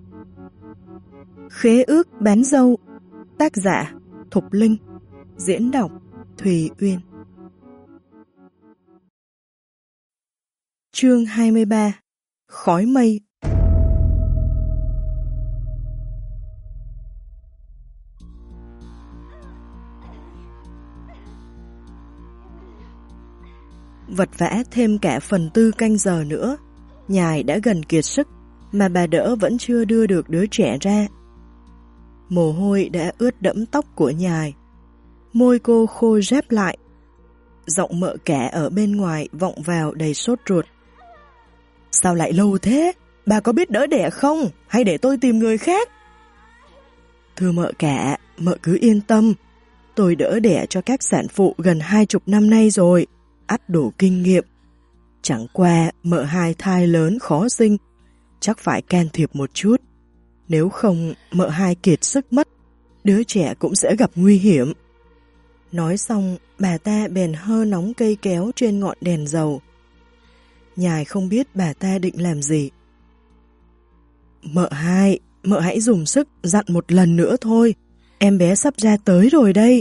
Khế ước bán dâu. Tác giả Thục Linh. Diễn đọc Thùy Uyên. Chương 23. Khói mây. Vật vã thêm cả phần tư canh giờ nữa, nhài đã gần kiệt sức, mà bà đỡ vẫn chưa đưa được đứa trẻ ra. Mồ hôi đã ướt đẫm tóc của nhài, môi cô khô ráp lại. Giọng mợ cả ở bên ngoài vọng vào đầy sốt ruột. Sao lại lâu thế? Bà có biết đỡ đẻ không? Hay để tôi tìm người khác? Thưa mợ cả, mợ cứ yên tâm. Tôi đỡ đẻ cho các sản phụ gần 20 năm nay rồi, ắt đủ kinh nghiệm. Chẳng qua mợ hai thai lớn khó sinh, chắc phải can thiệp một chút. Nếu không mợ hai kiệt sức mất, đứa trẻ cũng sẽ gặp nguy hiểm. Nói xong, bà ta bèn hơ nóng cây kéo trên ngọn đèn dầu. Nhài không biết bà ta định làm gì. Mợ hãy dùng sức dặn một lần nữa thôi, em bé sắp ra tới rồi đây.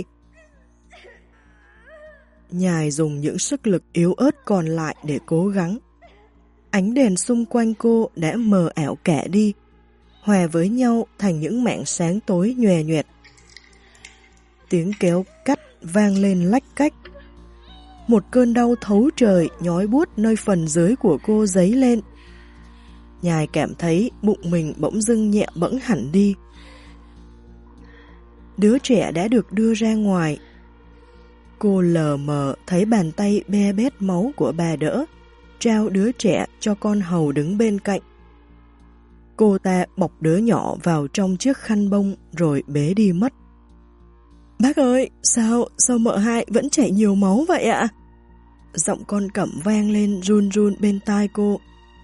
Nhài dùng những sức lực yếu ớt còn lại để cố gắng. Ánh đèn xung quanh cô đã mờ ảo cả đi, hòa với nhau thành những mảng sáng tối nhòe nhoẹt. Tiếng kéo cắt vang lên lách cách. Một cơn đau thấu trời nhói buốt nơi phần dưới của cô dấy lên. Nhài cảm thấy bụng mình bỗng dưng nhẹ bẫng hẳn đi. Đứa trẻ đã được đưa ra ngoài. Cô lờ mờ thấy bàn tay be bét máu của bà đỡ, trao đứa trẻ cho con hầu đứng bên cạnh. Cô ta bọc đứa nhỏ vào trong chiếc khăn bông rồi bế đi mất. Bác ơi, sao mợ hai vẫn chảy nhiều máu vậy ạ? Giọng con Cẩm vang lên run run bên tai cô.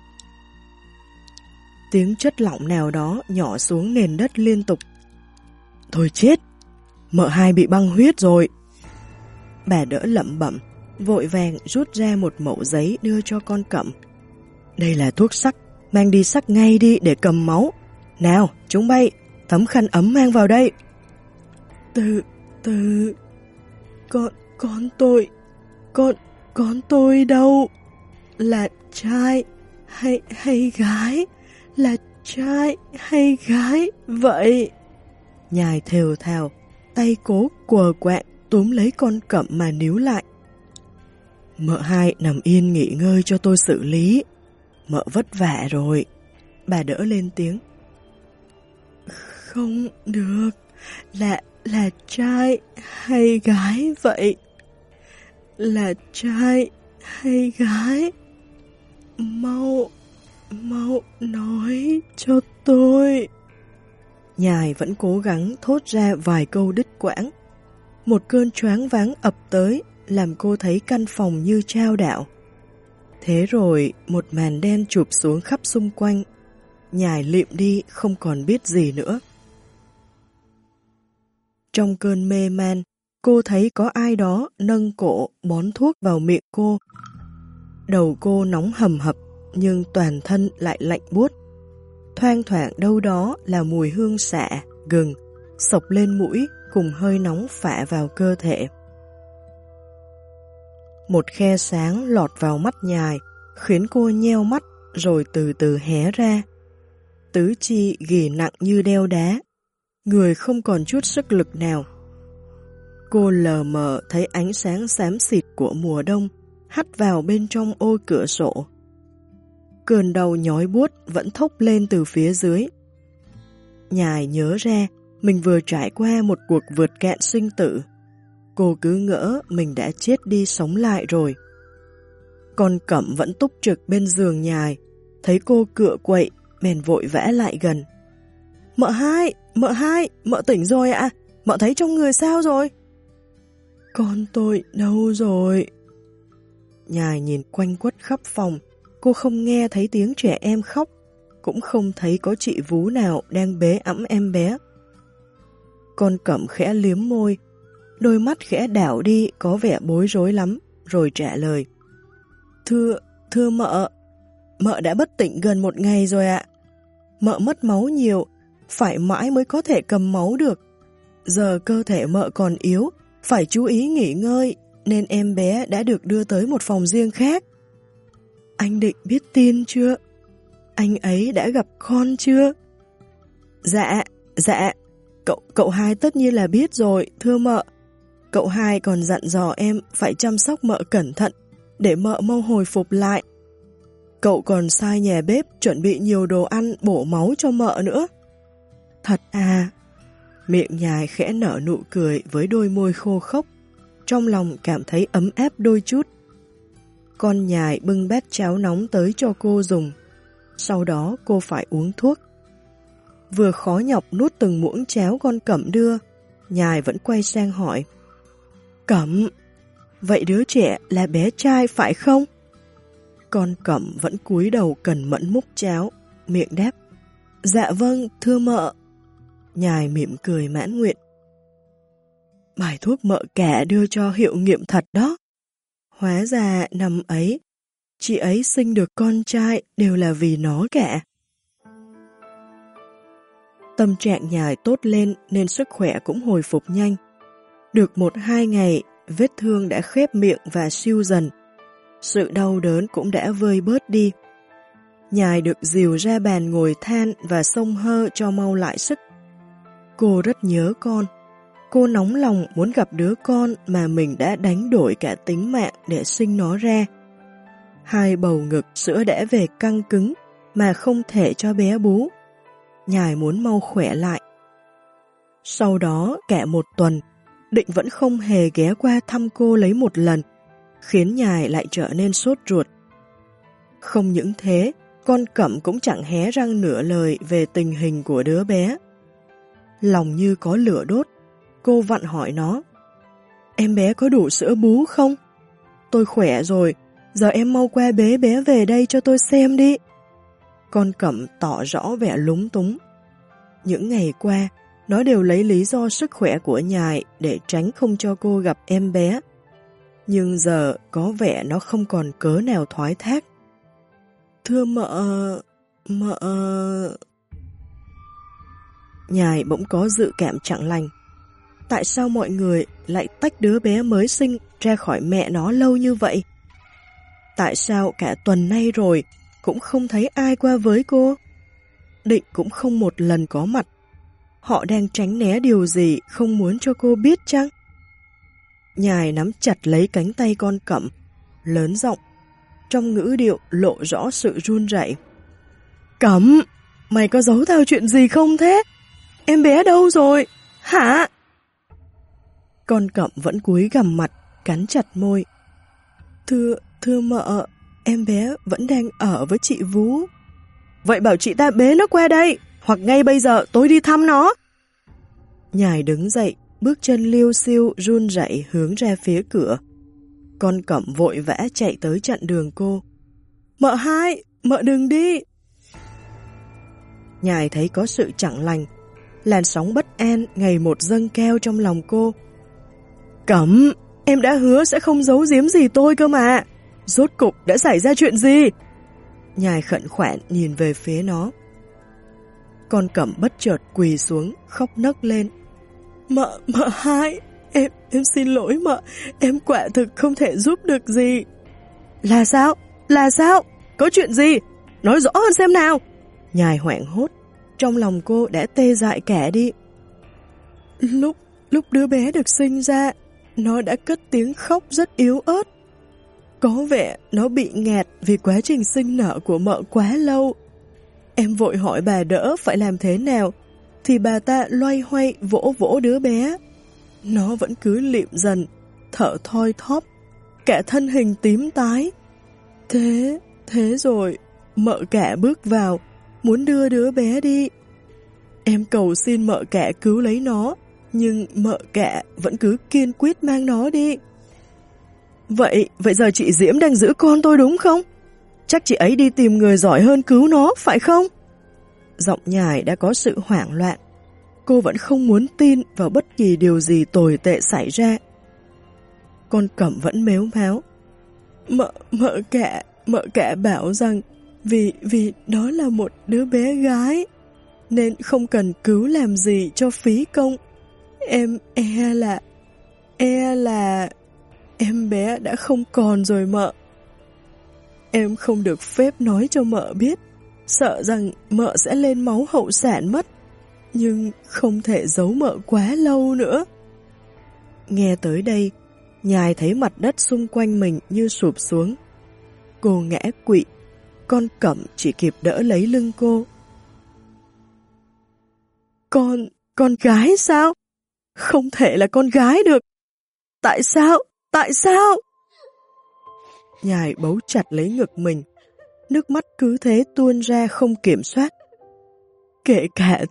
Tiếng chất lỏng nào đó nhỏ xuống nền đất liên tục. Thôi chết, mợ hai bị băng huyết rồi. Bà đỡ lẩm bẩm, vội vàng rút ra một mẩu giấy đưa cho con Cẩm. Đây là thuốc sắc, mang đi sắc ngay đi để cầm máu. Nào, chúng bay, tấm khăn ấm mang vào đây. Con tôi đâu? Là trai hay gái? Là trai hay gái vậy? Nhài thều thào, tay cố quờ quạng túm lấy con Cẩm mà níu lại. Mợ hai nằm yên nghỉ ngơi cho tôi xử lý. Mợ vất vả rồi. Bà đỡ lên tiếng. Không được, là trai hay gái vậy? Là trai hay gái? Mau nói cho tôi. Nhài vẫn cố gắng thốt ra vài câu đứt quãng. Một cơn choáng váng ập tới, làm cô thấy căn phòng như trao đảo. Thế rồi một màn đen chụp xuống khắp xung quanh. Nhài lịm đi không còn biết gì nữa. Trong cơn mê man, cô thấy có ai đó nâng cổ bón thuốc vào miệng cô. Đầu cô nóng hầm hập, nhưng toàn thân lại lạnh buốt. Thoang thoảng đâu đó là mùi hương xạ, gừng, xộc lên mũi cùng hơi nóng phả vào cơ thể. Một khe sáng lọt vào mắt Nhài, khiến cô nheo mắt rồi từ từ hé ra. Tứ chi ghì nặng như đeo đá, người không còn chút sức lực nào. Cô lờ mờ thấy ánh sáng xám xịt của mùa đông hắt vào bên trong ô cửa sổ. Cơn đau nhói buốt vẫn thốc lên từ phía dưới. Nhài nhớ ra mình vừa trải qua một cuộc vượt cạn sinh tử. Cô cứ ngỡ mình đã chết đi sống lại rồi. Con Cẩm vẫn túc trực bên giường Nhài, thấy cô cựa quậy, bèn vội vã lại gần. Mợ hai, mợ tỉnh rồi ạ, mợ thấy trong người sao rồi? Con tôi đâu rồi? Nhài nhìn quanh quất khắp phòng, cô không nghe thấy tiếng trẻ em khóc, cũng không thấy có chị vú nào đang bế ẵm em bé. Con Cẩm khẽ liếm môi, đôi mắt khẽ đảo đi có vẻ bối rối lắm, rồi trả lời. Thưa mợ đã bất tỉnh gần 1 ngày rồi ạ. Mợ mất máu nhiều, phải mãi mới có thể cầm máu được. Giờ cơ thể mợ còn yếu, phải chú ý nghỉ ngơi, nên em bé đã được đưa tới một phòng riêng khác. Anh Định biết tin chưa? Anh ấy đã gặp con chưa? Dạ, cậu hai tất nhiên là biết rồi, thưa mợ. Cậu hai còn dặn dò em phải chăm sóc mợ cẩn thận, để mợ mau hồi phục lại. Cậu còn sai nhà bếp chuẩn bị nhiều đồ ăn bổ máu cho mợ nữa. Thật à? Miệng Nhài khẽ nở nụ cười với đôi môi khô khốc, trong lòng cảm thấy ấm áp đôi chút. Con Nhài bưng bát cháo nóng tới cho cô dùng, sau đó cô phải uống thuốc. Vừa khó nhọc nuốt từng muỗng cháo con Cẩm đưa, Nhài vẫn quay sang hỏi. Cẩm, vậy đứa trẻ là bé trai phải không? Con Cẩm vẫn cúi đầu cẩn mẫn múc cháo, miệng đáp. Dạ vâng, thưa mợ. Nhài mỉm cười mãn nguyện. Bài thuốc mợ cả đưa cho hiệu nghiệm thật đó. Hóa ra năm ấy, chị ấy sinh được con trai đều là vì nó cả. Tâm trạng Nhài tốt lên nên sức khỏe cũng hồi phục nhanh. Được 1-2 ngày, vết thương đã khép miệng và siêu dần. Sự đau đớn cũng đã vơi bớt đi. Nhài được dìu ra bàn ngồi than và xông hơ cho mau lại sức. Cô rất nhớ con. Cô nóng lòng muốn gặp đứa con mà mình đã đánh đổi cả tính mạng để sinh nó ra. 2 bầu ngực sữa đã về căng cứng mà không thể cho bé bú. Nhài muốn mau khỏe lại. Sau đó cả 1 tuần, Định vẫn không hề ghé qua thăm cô lấy một lần, khiến Nhài lại trở nên sốt ruột. Không những thế, con Cẩm cũng chẳng hé răng nửa lời về tình hình của đứa bé. Lòng như có lửa đốt, cô vặn hỏi nó. Em bé có đủ sữa bú không? Tôi khỏe rồi, giờ em mau qua bế bé về đây cho tôi xem đi. Con Cẩm tỏ rõ vẻ lúng túng. Những ngày qua, nó đều lấy lý do sức khỏe của Nhài để tránh không cho cô gặp em bé. Nhưng giờ có vẻ nó không còn cớ nào thoái thác. Thưa mợ... Nhài bỗng có dự cảm chẳng lành. Tại sao mọi người lại tách đứa bé mới sinh ra khỏi mẹ nó lâu như vậy? Tại sao cả tuần nay rồi cũng không thấy ai qua với cô? Định cũng không một lần có mặt. Họ đang tránh né điều gì không muốn cho cô biết chăng? Nhài nắm chặt lấy cánh tay con Cẩm, lớn giọng, trong ngữ điệu lộ rõ sự run rẩy. Cẩm, mày có giấu tao chuyện gì không thế? Em bé đâu rồi? Hả? Con Cẩm vẫn cúi gằm mặt, cắn chặt môi. Thưa mợ, em bé vẫn đang ở với chị Vú. Vậy bảo chị ta bế nó qua đây, hoặc ngay bây giờ tôi đi thăm nó. Nhài đứng dậy, bước chân liêu xiêu run rẩy hướng ra phía cửa. Con Cẩm vội vã chạy tới chặn đường cô. Mợ hai, mợ đừng đi. Nhài thấy có sự chẳng lành, làn sóng bất an ngày một dâng cao trong lòng cô. Cẩm, em đã hứa sẽ không giấu giếm gì tôi cơ mà. Rốt cục đã xảy ra chuyện gì? Nhài khẩn khoản nhìn về phía nó. Con Cẩm bất chợt quỳ xuống, khóc nấc lên. Mợ hai, em xin lỗi mợ, em quả thực không thể giúp được gì. Là sao? Là sao? Có chuyện gì? Nói rõ hơn xem nào. Nhài hoảng hốt, trong lòng cô đã tê dại cả đi. Lúc đứa bé được sinh ra, nó đã cất tiếng khóc rất yếu ớt. Có vẻ nó bị ngạt vì quá trình sinh nở của mợ quá lâu. Em vội hỏi bà đỡ phải làm thế nào, thì bà ta loay hoay vỗ vỗ đứa bé. Nó vẫn cứ lịm dần, thở thoi thóp, cả thân hình tím tái. Thế rồi, mợ cả bước vào, muốn đưa đứa bé đi. Em cầu xin mợ cả cứu lấy nó, nhưng mợ cả vẫn cứ kiên quyết mang nó đi. Vậy giờ chị Diễm đang giữ con tôi đúng không? Chắc chị ấy đi tìm người giỏi hơn cứu nó, phải không? Giọng Nhài đã có sự hoảng loạn. Cô vẫn không muốn tin vào bất kỳ điều gì tồi tệ xảy ra. Con Cẩm vẫn mếu máo. Mợ cả bảo rằng vì đó là một đứa bé gái. nên không cần cứu làm gì cho phí công. Em là em bé đã không còn rồi mợ. Em không được phép nói cho mợ biết, sợ rằng mợ sẽ lên máu hậu sản mất, nhưng không thể giấu mợ quá lâu nữa. Nghe tới đây, Nhài thấy mặt đất xung quanh mình như sụp xuống. Cô ngã quỵ, con Cẩm chỉ kịp đỡ lấy lưng cô. Con gái sao? Không thể là con gái được. Tại sao? Tại sao? Nhài bấu chặt lấy ngực mình, nước mắt cứ thế tuôn ra không kiểm soát. Kể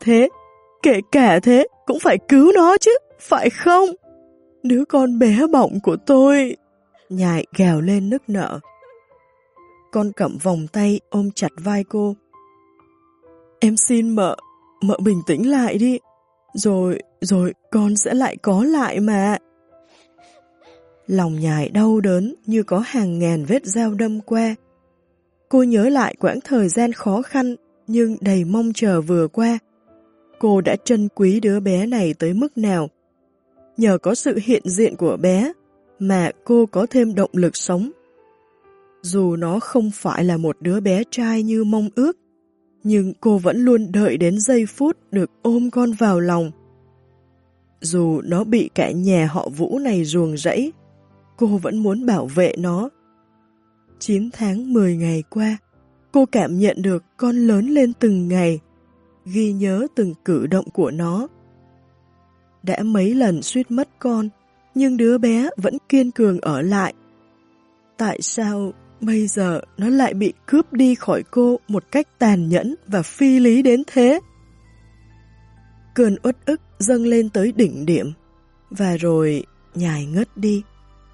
cả thế, cũng phải cứu nó chứ, phải không? Đứa con bé bỏng của tôi. Nhài gào lên nức nở. Con Cẩm vòng tay ôm chặt vai cô. Em xin mợ bình tĩnh lại đi. Rồi con sẽ lại có lại mà. Lòng Nhài đau đớn như có hàng ngàn vết dao đâm qua. Cô nhớ lại quãng thời gian khó khăn nhưng đầy mong chờ vừa qua. Cô đã trân quý đứa bé này tới mức nào. Nhờ có sự hiện diện của bé mà cô có thêm động lực sống. Dù nó không phải là một đứa bé trai như mong ước, nhưng cô vẫn luôn đợi đến giây phút được ôm con vào lòng. Dù nó bị cả nhà họ Vũ này ruồng rẫy, cô vẫn muốn bảo vệ nó. 9 tháng 10 ngày qua, cô cảm nhận được con lớn lên từng ngày, ghi nhớ từng cử động của nó. Đã mấy lần suýt mất con, nhưng đứa bé vẫn kiên cường ở lại. Tại sao bây giờ nó lại bị cướp đi khỏi cô một cách tàn nhẫn và phi lý đến thế? Cơn uất ức dâng lên tới đỉnh điểm, và rồi Nhài ngất đi.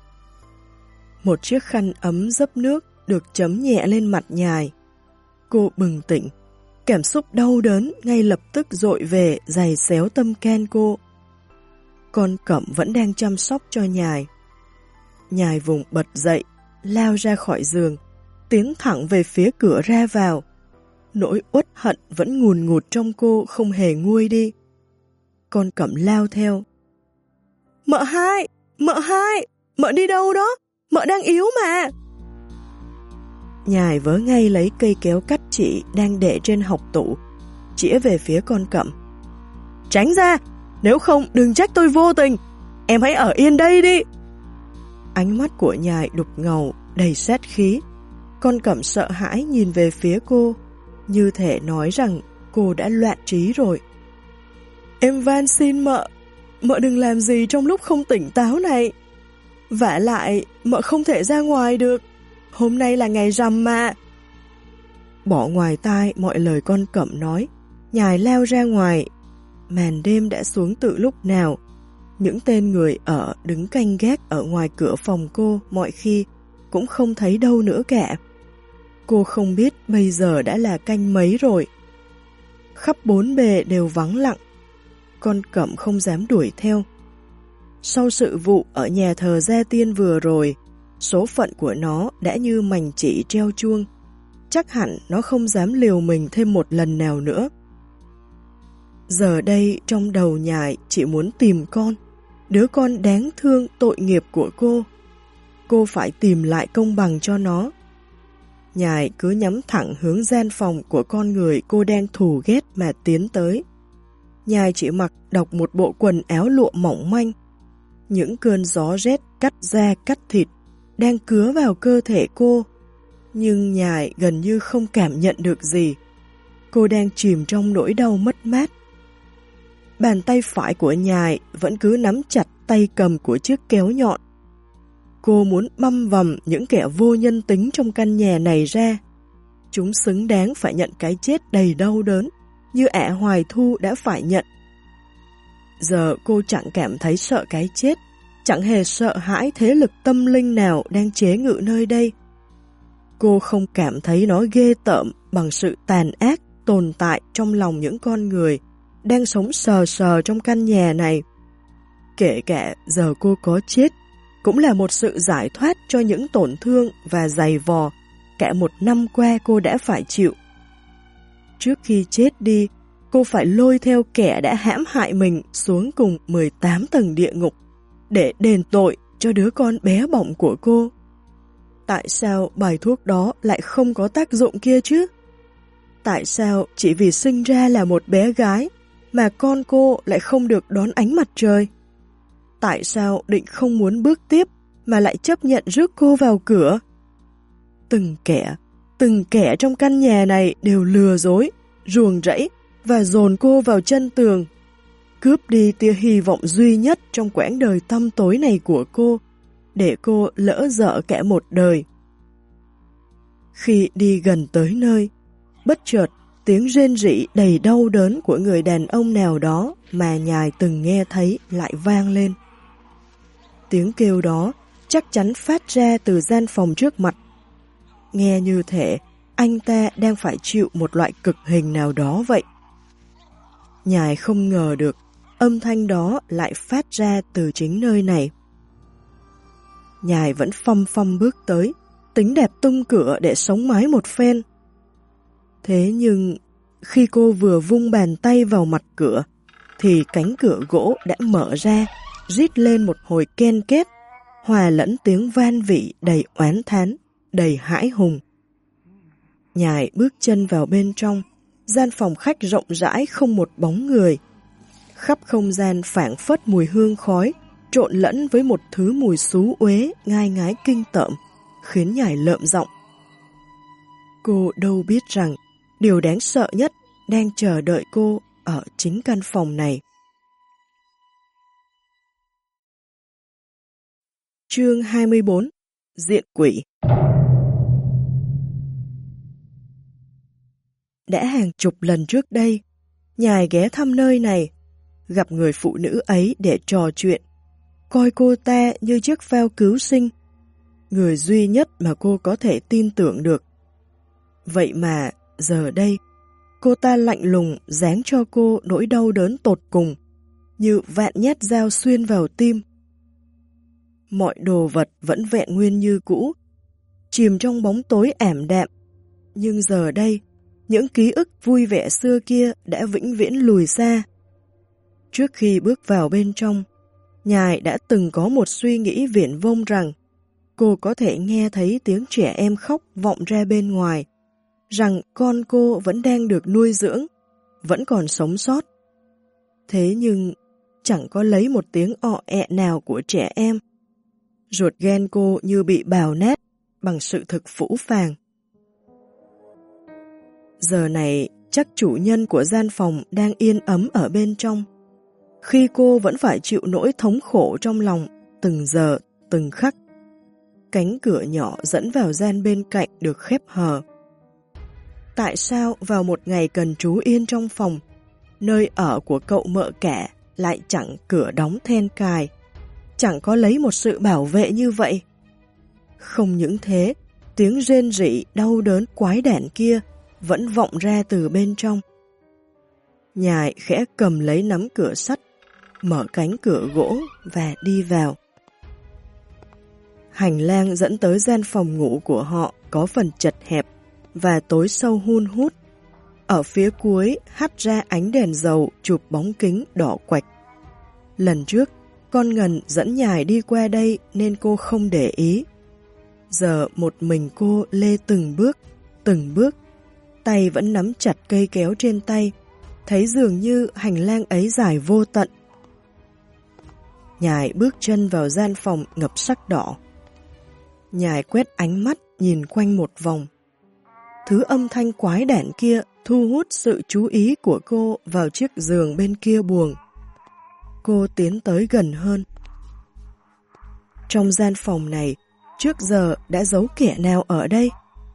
Một chiếc khăn ấm dấp nước được chấm nhẹ lên mặt Nhài. Cô bừng tỉnh, cảm xúc đau đớn ngay lập tức dội về giày xéo tâm can cô. Con Cẩm vẫn đang chăm sóc cho Nhài. Nhài vùng bật dậy, lao ra khỏi giường, tiến thẳng về phía cửa ra vào. Nỗi uất hận vẫn ngùn ngụt trong cô không hề nguôi đi. Con Cẩm lao theo. Mợ hai, mợ đi đâu đó? Mợ đang yếu mà. Nhài vớ ngay lấy cây kéo cắt chỉ đang để trên học tủ, chĩa về phía con Cẩm. Tránh ra, nếu không đừng trách tôi vô tình. Em hãy ở yên đây đi. Ánh mắt của Nhài đục ngầu, đầy sát khí. Con Cẩm sợ hãi nhìn về phía cô, như thể nói rằng cô đã loạn trí rồi. Em van xin mợ đừng làm gì trong lúc không tỉnh táo này. Vả lại, mợ không thể ra ngoài được. Hôm nay là ngày rằm mà. Bỏ ngoài tai mọi lời con Cẩm nói, Nhài lao ra ngoài. Màn đêm đã xuống từ lúc nào. Những tên người ở đứng canh gác ở ngoài cửa phòng cô mọi khi cũng không thấy đâu nữa cả. Cô không biết bây giờ đã là canh mấy rồi. Khắp bốn bề đều vắng lặng. Con Cẩm không dám đuổi theo. Sau sự vụ ở nhà thờ Gia Tiên vừa rồi, số phận của nó đã như mảnh chỉ treo chuông. Chắc hẳn nó không dám liều mình thêm một lần nào nữa. Giờ đây trong đầu Nhài chỉ muốn tìm con, đứa con đáng thương tội nghiệp của cô. Cô phải tìm lại công bằng cho nó. Nhài cứ nhắm thẳng hướng gian phòng của con người cô đang thù ghét mà tiến tới. Nhài chỉ mặc độc một bộ quần áo lụa mỏng manh. Những cơn gió rét cắt da cắt thịt đang cứa vào cơ thể cô, nhưng Nhài gần như không cảm nhận được gì. Cô đang chìm trong nỗi đau mất mát. Bàn tay phải của Nhài vẫn cứ nắm chặt tay cầm của chiếc kéo nhọn. Cô muốn băm vằm những kẻ vô nhân tính trong căn nhà này ra. Chúng xứng đáng phải nhận cái chết đầy đau đớn, như ả Hoài Thu đã phải nhận. Giờ cô chẳng cảm thấy sợ cái chết, chẳng hề sợ hãi thế lực tâm linh nào đang chế ngự nơi đây. Cô không cảm thấy nó ghê tởm bằng sự tàn ác tồn tại trong lòng những con người đang sống sờ sờ trong căn nhà này. Kể cả giờ cô có chết, cũng là một sự giải thoát cho những tổn thương và dày vò cả một năm qua cô đã phải chịu. Trước khi chết đi, cô phải lôi theo kẻ đã hãm hại mình xuống cùng 18 tầng địa ngục để đền tội cho đứa con bé bỏng của cô. Tại sao bài thuốc đó lại không có tác dụng kia chứ? Tại sao chỉ vì sinh ra là một bé gái mà con cô lại không được đón ánh mặt trời? Tại sao Định không muốn bước tiếp mà lại chấp nhận rước cô vào cửa? Từng kẻ trong căn nhà này đều lừa dối, ruồng rẫy và dồn cô vào chân tường, cướp đi tia hy vọng duy nhất trong quãng đời tăm tối này của cô, để cô lỡ dở cả một đời. Khi đi gần tới nơi, bất chợt tiếng rên rỉ đầy đau đớn của người đàn ông nào đó mà Nhài từng nghe thấy lại vang lên. Tiếng kêu đó chắc chắn phát ra từ gian phòng trước mặt. Nghe như thể anh ta đang phải chịu một loại cực hình nào đó vậy. Nhài không ngờ được âm thanh đó lại phát ra từ chính nơi này. Nhài vẫn phăm phăm bước tới, tính đạp tung cửa để sống mái một phen. Thế nhưng khi cô vừa vung bàn tay vào mặt cửa, thì cánh cửa gỗ đã mở ra, rít lên một hồi ken két, hòa lẫn tiếng van vỉ đầy oán thán, đầy hãi hùng. Nhài bước chân vào bên trong, gian phòng khách rộng rãi không một bóng người. Khắp không gian phảng phất mùi hương khói, trộn lẫn với một thứ mùi xú uế ngai ngái kinh tởm, khiến Nhài lợm giọng. Cô đâu biết rằng điều đáng sợ nhất đang chờ đợi cô ở chính căn phòng này. Chương 24. Diện quỷ. Đã hàng chục lần trước đây, Nhài ghé thăm nơi này, gặp người phụ nữ ấy để trò chuyện, coi cô ta như chiếc phao cứu sinh, người duy nhất mà cô có thể tin tưởng được. Vậy mà, giờ đây, cô ta lạnh lùng giáng cho cô nỗi đau đớn tột cùng, như vạn nhát dao xuyên vào tim. Mọi đồ vật vẫn vẹn nguyên như cũ, chìm trong bóng tối ảm đạm, nhưng giờ đây, những ký ức vui vẻ xưa kia đã vĩnh viễn lùi xa. Trước khi bước vào bên trong, Nhài đã từng có một suy nghĩ viển vông rằng cô có thể nghe thấy tiếng trẻ em khóc vọng ra bên ngoài, rằng con cô vẫn đang được nuôi dưỡng, vẫn còn sống sót. Thế nhưng chẳng có lấy một tiếng ọ ẹ nào của trẻ em. Ruột gan cô như bị bào nát bằng sự thực phũ phàng. Giờ này chắc chủ nhân của gian phòng đang yên ấm ở bên trong, khi cô vẫn phải chịu nỗi thống khổ trong lòng từng giờ, từng khắc. Cánh cửa nhỏ dẫn vào gian bên cạnh được khép hờ. Tại sao vào một ngày cần trú yên trong phòng, nơi ở của cậu mợ cả lại chẳng cửa đóng then cài, chẳng có lấy một sự bảo vệ như vậy? Không những thế, tiếng rên rỉ đau đớn quái đản kia vẫn vọng ra từ bên trong. Nhài khẽ cầm lấy nắm cửa sắt, mở cánh cửa gỗ và đi vào. Hành lang dẫn tới gian phòng ngủ của họ có phần chật hẹp và tối sâu hun hút. Ở phía cuối hắt ra ánh đèn dầu chụp bóng kính đỏ quạch. Lần trước, con Ngần dẫn Nhài đi qua đây nên cô không để ý. Giờ một mình cô lê từng bước, tay vẫn nắm chặt cây kéo trên tay, thấy dường như hành lang ấy dài vô tận. Nhài bước chân vào gian phòng ngập sắc đỏ. Nhài quét ánh mắt nhìn quanh một vòng. Thứ âm thanh quái đản kia thu hút sự chú ý của cô vào chiếc giường bên kia buồng. Cô tiến tới gần hơn. Trong gian phòng này, trước giờ đã giấu kẻ nào ở đây?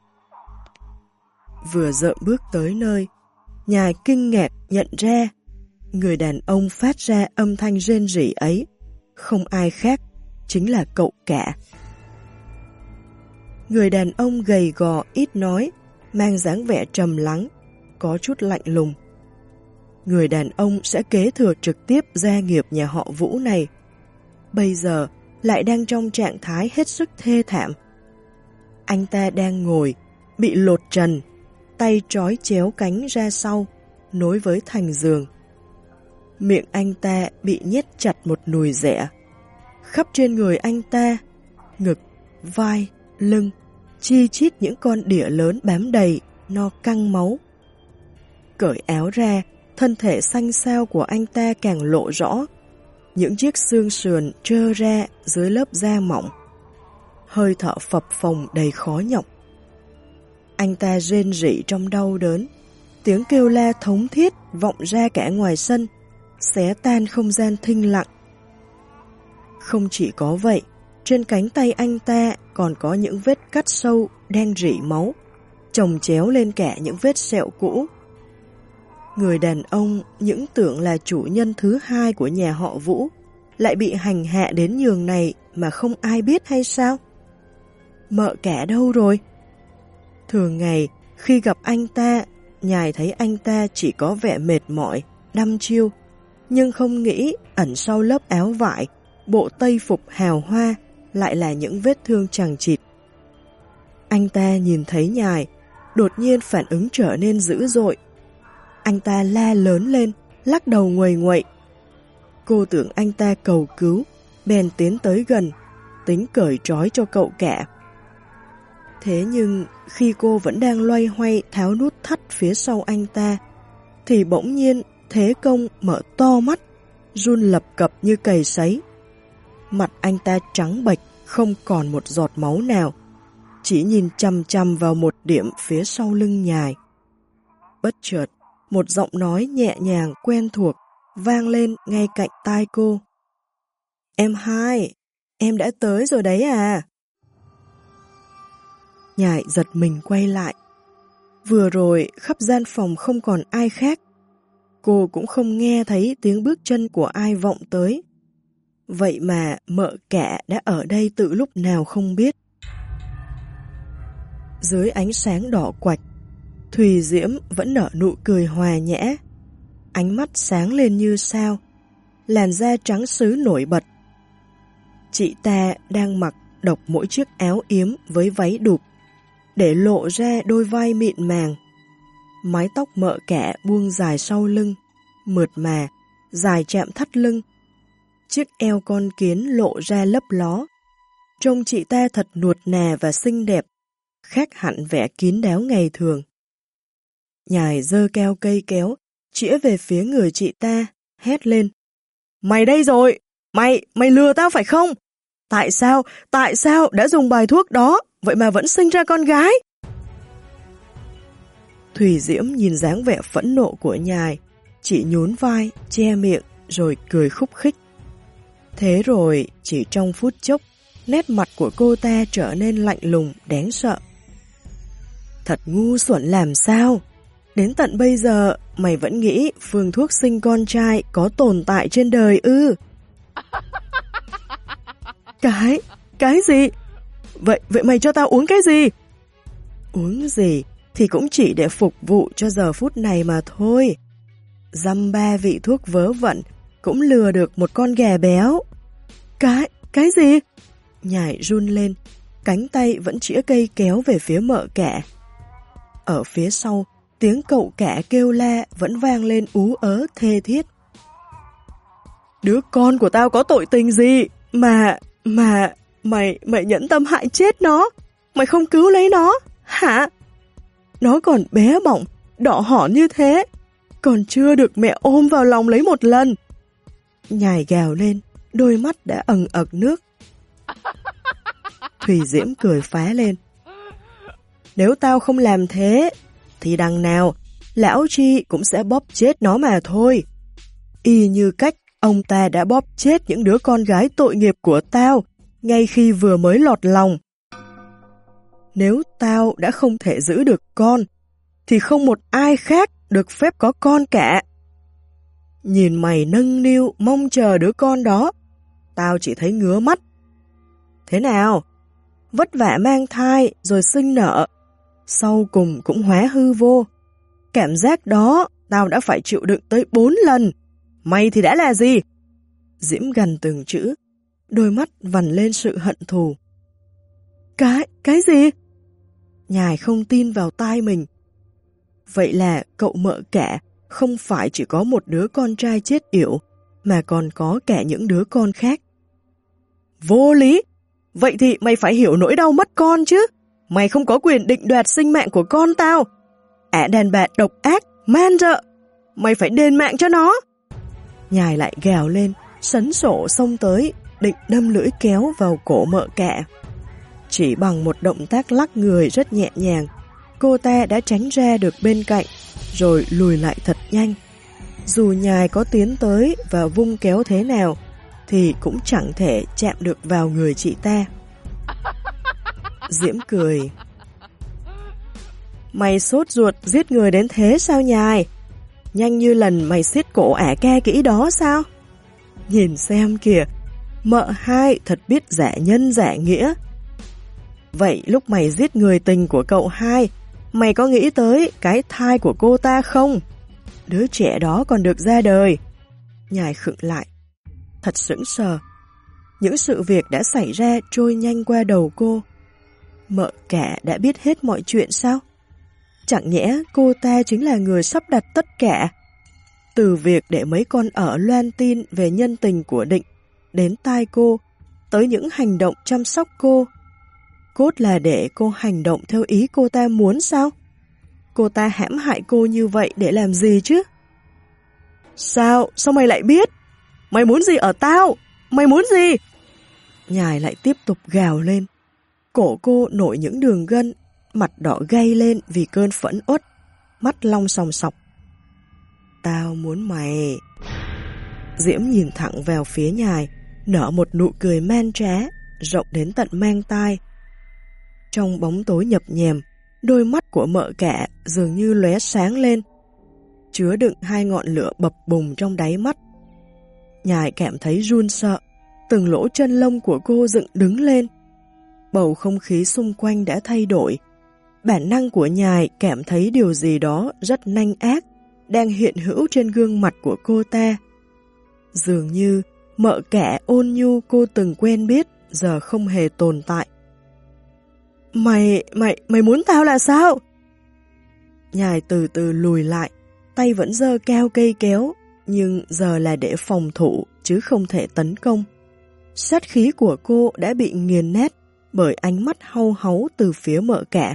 Vừa dợm bước tới nơi, Nhài kinh ngạc nhận ra người đàn ông phát ra âm thanh rên rỉ ấy không ai khác, chính là cậu cả. Người đàn ông gầy gò ít nói, mang dáng vẻ trầm lắng, có chút lạnh lùng. Người đàn ông sẽ kế thừa trực tiếp gia nghiệp nhà họ Vũ này. Bây giờ lại đang trong trạng thái hết sức thê thảm. Anh ta đang ngồi, bị lột trần, tay trói chéo cánh ra sau, nối với thành giường. Miệng anh ta bị nhét chặt một nùi dẻ. Khắp trên người anh ta, ngực, vai, lưng, chi chít những con đỉa lớn bám đầy, no căng máu. Cởi áo ra, thân thể xanh xao của anh ta càng lộ rõ. Những chiếc xương sườn trơ ra dưới lớp da mỏng. Hơi thở phập phồng đầy khó nhọc. Anh ta rên rỉ trong đau đớn. Tiếng kêu la thống thiết vọng ra cả ngoài sân, xé tan không gian thinh lặng. Không chỉ có vậy, trên cánh tay anh ta còn có những vết cắt sâu đen rỉ máu, chồng chéo lên cả những vết sẹo cũ. Người đàn ông những tưởng là chủ nhân thứ hai của nhà họ Vũ lại bị hành hạ đến nhường này mà không ai biết hay sao? Mợ cả đâu rồi? Thường ngày khi gặp anh ta, Nhài thấy anh ta chỉ có vẻ mệt mỏi, đăm chiêu, nhưng không nghĩ ẩn sau lớp áo vải, bộ tây phục hào hoa lại là những vết thương chằng chịt. Anh ta nhìn thấy Nhài, đột nhiên phản ứng trở nên dữ dội. Anh ta la lớn lên, lắc đầu nguầy nguậy. Cô tưởng anh ta cầu cứu, bèn tiến tới gần, tính cởi trói cho cậu cả. Thế nhưng khi cô vẫn đang loay hoay tháo nút thắt phía sau anh ta, thì bỗng nhiên Thế Công mở to mắt, run lập cập như cầy sấy. Mặt anh ta trắng bệch, không còn một giọt máu nào, chỉ nhìn chằm chằm vào một điểm phía sau lưng Nhài. Bất chợt, một giọng nói nhẹ nhàng quen thuộc vang lên ngay cạnh tai cô. Em hai, em đã tới rồi đấy à? Nhài giật mình quay lại. Vừa rồi khắp gian phòng không còn ai khác. Cô cũng không nghe thấy tiếng bước chân của ai vọng tới. Vậy mà mợ cả đã ở đây từ lúc nào không biết. Dưới ánh sáng đỏ quạch, Thùy Diễm vẫn nở nụ cười hòa nhã. Ánh mắt sáng lên như sao, làn da trắng sứ nổi bật. Chị ta đang mặc độc mỗi chiếc áo yếm với váy đụp, để lộ ra đôi vai mịn màng. Mái tóc mợ cả buông dài sau lưng, mượt mà, dài chạm thắt lưng. Chiếc eo con kiến lộ ra lấp ló. Trông chị ta thật nuột nà và xinh đẹp, khác hẳn vẻ kín đáo ngày thường. Nhài giơ keo cây kéo, chĩa về phía người chị ta, hét lên. Mày đây rồi! Mày lừa tao phải không? Tại sao đã dùng bài thuốc đó, vậy mà vẫn sinh ra con gái? Thùy Diễm nhìn dáng vẻ phẫn nộ của Nhài, chỉ nhún vai, che miệng, rồi cười khúc khích. Thế rồi, chỉ trong phút chốc, nét mặt của cô ta trở nên lạnh lùng, đáng sợ. Thật ngu xuẩn làm sao? Đến tận bây giờ, mày vẫn nghĩ phương thuốc sinh con trai có tồn tại trên đời ư? Cái gì? Vậy mày cho tao uống cái gì? Uống gì thì cũng chỉ để phục vụ cho giờ phút này mà thôi. Dăm ba vị thuốc vớ vẩn cũng lừa được một con ghẻ béo. Cái gì? Nhài run lên, cánh tay vẫn chĩa cây kéo về phía mợ cả. Ở phía sau, tiếng cậu cả kêu la vẫn vang lên ú ớ thê thiết. Đứa con của tao có tội tình gì mà mày nhẫn tâm hại chết nó? Mày không cứu lấy nó hả? Nó còn bé bỏng, đỏ hỏn như thế, còn chưa được mẹ ôm vào lòng lấy một lần. Nhài gào lên, đôi mắt đã ẩn ực nước. Thùy Diễm cười phá lên. Nếu tao không làm thế, thì đằng nào lão Chi cũng sẽ bóp chết nó mà thôi. Y như cách ông ta đã bóp chết những đứa con gái tội nghiệp của tao ngay khi vừa mới lọt lòng. Nếu tao đã không thể giữ được con, thì không một ai khác được phép có con cả. Nhìn mày nâng niu mong chờ đứa con đó, tao chỉ thấy ngứa mắt. Thế nào? Vất vả mang thai rồi sinh nở, sau cùng cũng hóa hư vô. Cảm giác đó tao đã phải chịu đựng tới 4 lần. Mày thì đã là gì? Diễm gằn từng chữ, đôi mắt vằn lên sự hận thù. Cái gì? Nhài không tin vào tai mình. Vậy là cậu mợ cả không phải chỉ có một đứa con trai chết yểu, mà còn có cả những đứa con khác. Vô lý! Vậy thì mày phải hiểu nỗi đau mất con chứ. Mày không có quyền định đoạt sinh mạng của con tao. Ả đàn bà độc ác, man rợ. Mày phải đền mạng cho nó. Nhài lại gào lên, sấn sổ xông tới, định đâm lưỡi kéo vào cổ mợ cả. Chỉ bằng một động tác lắc người rất nhẹ nhàng, cô ta đã tránh ra được bên cạnh, rồi lùi lại thật nhanh. Dù Nhài có tiến tới và vung kéo thế nào, thì cũng chẳng thể chạm được vào người chị ta. Diễm cười. Mày sốt ruột giết người đến thế sao Nhài? Nhanh như lần mày siết cổ ả ca kỹ đó sao? Nhìn xem kìa, mợ hai thật biết giả nhân giả nghĩa. Vậy lúc mày giết người tình của cậu hai, mày có nghĩ tới cái thai của cô ta không? Đứa trẻ đó còn được ra đời. Nhài khựng lại, thật sững sờ. Những sự việc đã xảy ra trôi nhanh qua đầu cô. Mợ cả đã biết hết mọi chuyện sao? Chẳng nhẽ cô ta chính là người sắp đặt tất cả? Từ việc để mấy con ở loan tin về nhân tình của Định, đến tai cô, tới những hành động chăm sóc cô. Cốt là để cô hành động theo ý cô ta muốn sao? Cô ta hãm hại cô như vậy để làm gì chứ? Sao mày lại biết? Mày muốn gì ở tao? Mày muốn gì? Nhài lại tiếp tục gào lên. Cổ cô nổi những đường gân, mặt đỏ gay lên vì cơn phẫn uất, mắt long sòng sọc. Tao muốn mày. Diễm nhìn thẳng vào phía Nhài, nở một nụ cười man trá, rộng đến tận mang tai. Trong bóng tối nhập nhèm, đôi mắt của mợ cả dường như lóe sáng lên, chứa đựng hai ngọn lửa bập bùng trong đáy mắt. Nhài cảm thấy run sợ, từng lỗ chân lông của cô dựng đứng lên. Bầu không khí xung quanh đã thay đổi. Bản năng của Nhài cảm thấy điều gì đó rất nanh ác đang hiện hữu trên gương mặt của cô ta. Dường như mợ cả ôn nhu cô từng quen biết giờ không hề tồn tại. Mày muốn tao là sao? Nhài từ từ lùi lại, tay vẫn giơ cao cây kéo, nhưng giờ là để phòng thủ chứ không thể tấn công. Sát khí của cô đã bị nghiền nát bởi ánh mắt hau háu từ phía mợ cả.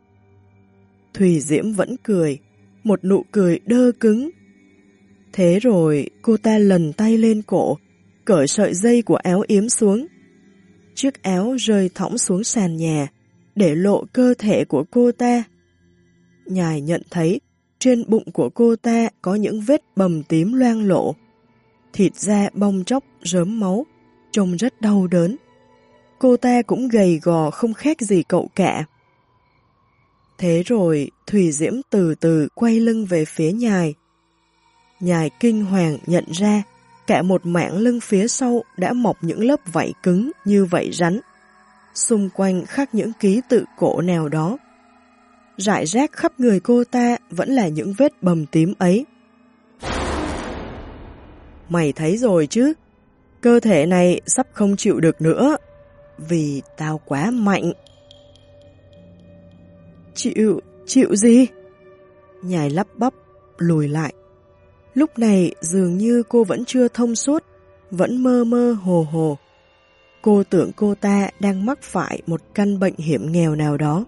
Thùy Diễm vẫn cười, một nụ cười đơ cứng. Thế rồi cô ta lần tay lên cổ, cởi sợi dây của áo yếm xuống. Chiếc áo rơi thõng xuống sàn nhà, để lộ cơ thể của cô ta. Nhài nhận thấy trên bụng của cô ta có những vết bầm tím loang lổ. Thịt da bong tróc rớm máu, trông rất đau đớn. Cô ta cũng gầy gò không khác gì cậu cả. Thế rồi Thùy Diễm từ từ quay lưng về phía Nhài. Nhài kinh hoàng nhận ra cả một mảng lưng phía sau đã mọc những lớp vảy cứng như vảy rắn. Xung quanh khắc những ký tự cổ nào đó. Rải rác khắp người cô ta vẫn là những vết bầm tím ấy. Mày thấy rồi chứ, cơ thể này sắp không chịu được nữa, vì tao quá mạnh. Chịu gì? Nhài lắp bắp, lùi lại. Lúc này dường như cô vẫn chưa thông suốt, vẫn mơ mơ hồ hồ. Cô tưởng cô ta đang mắc phải một căn bệnh hiểm nghèo nào đó.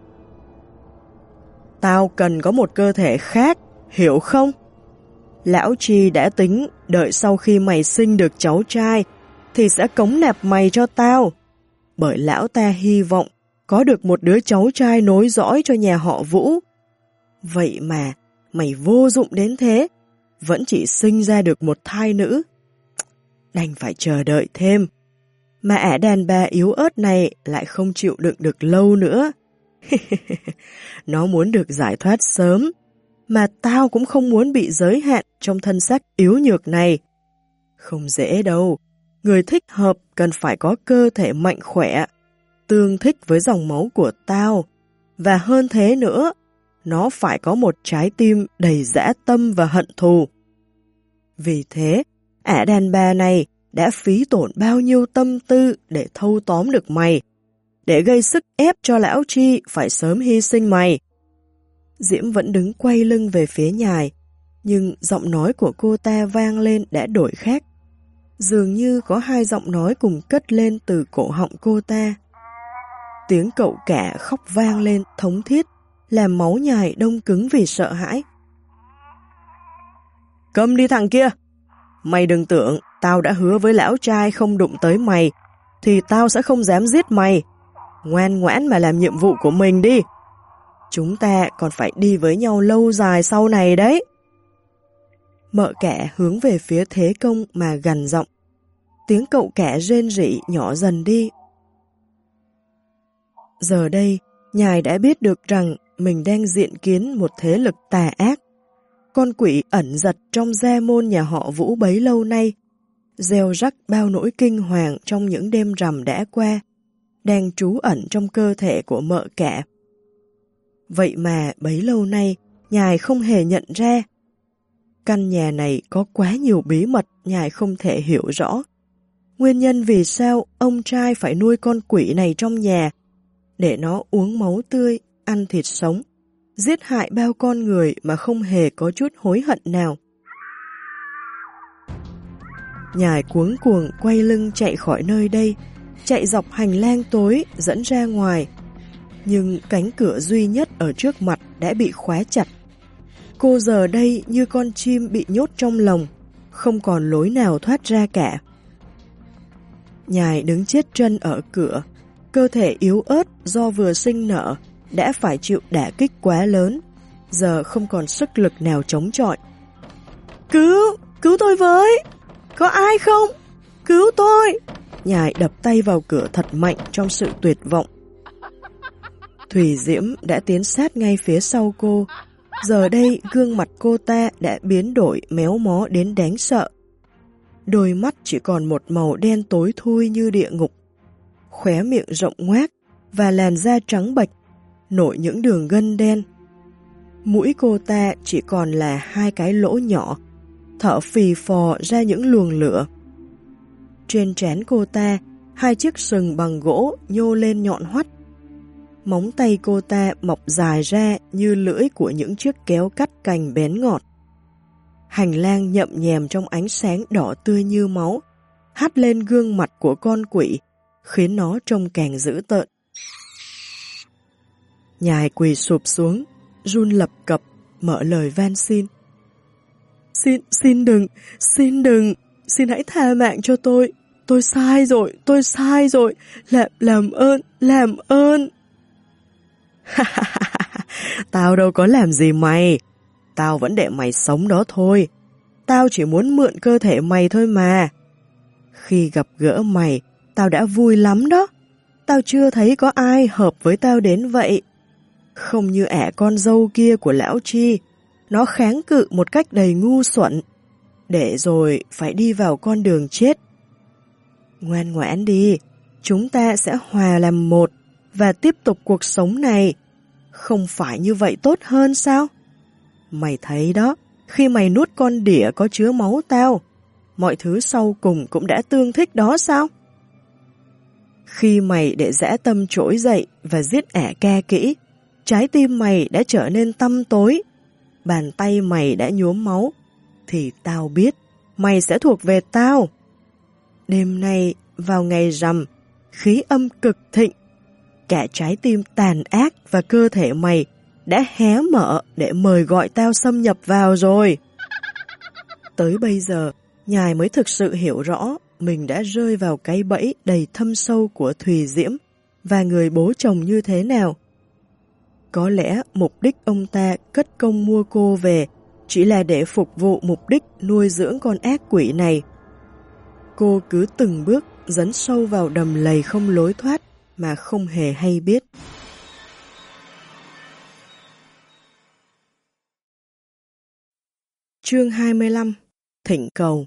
Tao cần có một cơ thể khác, hiểu không? Lão Chi đã tính đợi sau khi mày sinh được cháu trai thì sẽ cống nạp mày cho tao. Bởi lão ta hy vọng có được một đứa cháu trai nối dõi cho nhà họ Vũ. Vậy mà mày vô dụng đến thế, vẫn chỉ sinh ra được một thai nữ. Đành phải chờ đợi thêm. Mà ả đàn bà yếu ớt này lại không chịu đựng được lâu nữa. Nó muốn được giải thoát sớm, mà tao cũng không muốn bị giới hạn trong thân xác yếu nhược này. Không dễ đâu, người thích hợp cần phải có cơ thể mạnh khỏe, tương thích với dòng máu của tao. Và hơn thế nữa, nó phải có một trái tim đầy dã tâm và hận thù. Vì thế, ả đàn bà này đã phí tổn bao nhiêu tâm tư để thâu tóm được mày, để gây sức ép cho lão Chi phải sớm hy sinh mày. Diễm vẫn đứng quay lưng về phía Nhài, Nhưng giọng nói của cô ta vang lên đã đổi khác. Dường như có hai giọng nói cùng cất lên từ cổ họng cô ta. Tiếng cậu cả khóc vang lên thống thiết, làm máu nhài đông cứng vì sợ hãi. Câm đi thằng kia! Mày đừng tưởng tao đã hứa với lão trai không đụng tới mày, thì tao sẽ không dám giết mày. Ngoan ngoãn mà làm nhiệm vụ của mình đi. Chúng ta còn phải đi với nhau lâu dài sau này đấy. Mợ cả hướng về phía Thế Công mà gằn giọng. Tiếng cậu cả rên rỉ nhỏ dần đi. Giờ đây, Nhài đã biết được rằng mình đang diện kiến một thế lực tà ác. Con quỷ ẩn giật trong gia môn nhà họ Vũ bấy lâu nay, gieo rắc bao nỗi kinh hoàng trong những đêm rằm đã qua, đang trú ẩn trong cơ thể của mợ cả. Vậy mà bấy lâu nay, Nhài không hề nhận ra. Căn nhà này có quá nhiều bí mật Nhài không thể hiểu rõ. Nguyên nhân vì sao ông trai phải nuôi con quỷ này trong nhà, để nó uống máu tươi, ăn thịt sống, giết hại bao con người mà không hề có chút hối hận nào. Nhài cuống cuồng quay lưng chạy khỏi nơi đây, chạy dọc hành lang tối dẫn ra ngoài. Nhưng cánh cửa duy nhất ở trước mặt đã bị khóa chặt. Cô giờ đây như con chim bị nhốt trong lồng, không còn lối nào thoát ra cả. Nhài đứng chết chân ở cửa, cơ thể yếu ớt do vừa sinh nở, đã phải chịu đả kích quá lớn, giờ không còn sức lực nào chống chọi. Cứu tôi với! Có ai không? Cứu tôi! Nhài đập tay vào cửa thật mạnh trong sự tuyệt vọng. Thủy Diễm đã tiến sát ngay phía sau cô. Giờ đây gương mặt cô ta đã biến đổi méo mó đến đáng sợ. Đôi mắt chỉ còn một màu đen tối thui như địa ngục. Khóe miệng rộng ngoác và làn da trắng bệch, nổi những đường gân đen. Mũi cô ta chỉ còn là hai cái lỗ nhỏ, thở phì phò ra những luồng lửa. Trên trán cô ta, hai chiếc sừng bằng gỗ nhô lên nhọn hoắt. Móng tay cô ta mọc dài ra như lưỡi của những chiếc kéo cắt cành bén ngọt. Hành lang nhậm nhèm trong ánh sáng đỏ tươi như máu, hắt lên gương mặt của con quỷ, khiến nó trông càng dữ tợn. Nhài quỳ sụp xuống, run lập cập, mở lời van xin. Xin đừng, xin hãy tha mạng cho tôi. Tôi sai rồi, làm ơn. Tao đâu có làm gì mày, tao vẫn để mày sống đó thôi. Tao chỉ muốn mượn cơ thể mày thôi mà. Khi gặp gỡ mày, tao đã vui lắm đó. Tao chưa thấy có ai hợp với tao đến vậy. Không như ẻ con dâu kia của lão Chi, nó kháng cự một cách đầy ngu xuẩn, để rồi phải đi vào con đường chết. Ngoan ngoãn đi, chúng ta sẽ hòa làm một và tiếp tục cuộc sống này. Không phải như vậy tốt hơn sao? Mày thấy đó, khi mày nuốt con đỉa có chứa máu tao, mọi thứ sau cùng cũng đã tương thích đó sao? Khi mày để dã tâm trỗi dậy và giết ẻ ca kỹ, trái tim mày đã trở nên tăm tối, bàn tay mày đã nhuốm máu, thì tao biết mày sẽ thuộc về tao. Đêm nay, vào ngày rằm, khí âm cực thịnh, cả trái tim tàn ác và cơ thể mày đã hé mở để mời gọi tao xâm nhập vào rồi. Tới bây giờ, Nhài mới thực sự hiểu rõ mình đã rơi vào cái bẫy đầy thâm sâu của Thùy Diễm và người bố chồng như thế nào. Có lẽ mục đích ông ta cất công mua cô về chỉ là để phục vụ mục đích nuôi dưỡng con ác quỷ này. Cô cứ từng bước dấn sâu vào đầm lầy không lối thoát mà không hề hay biết. Chương 25. Thỉnh cầu.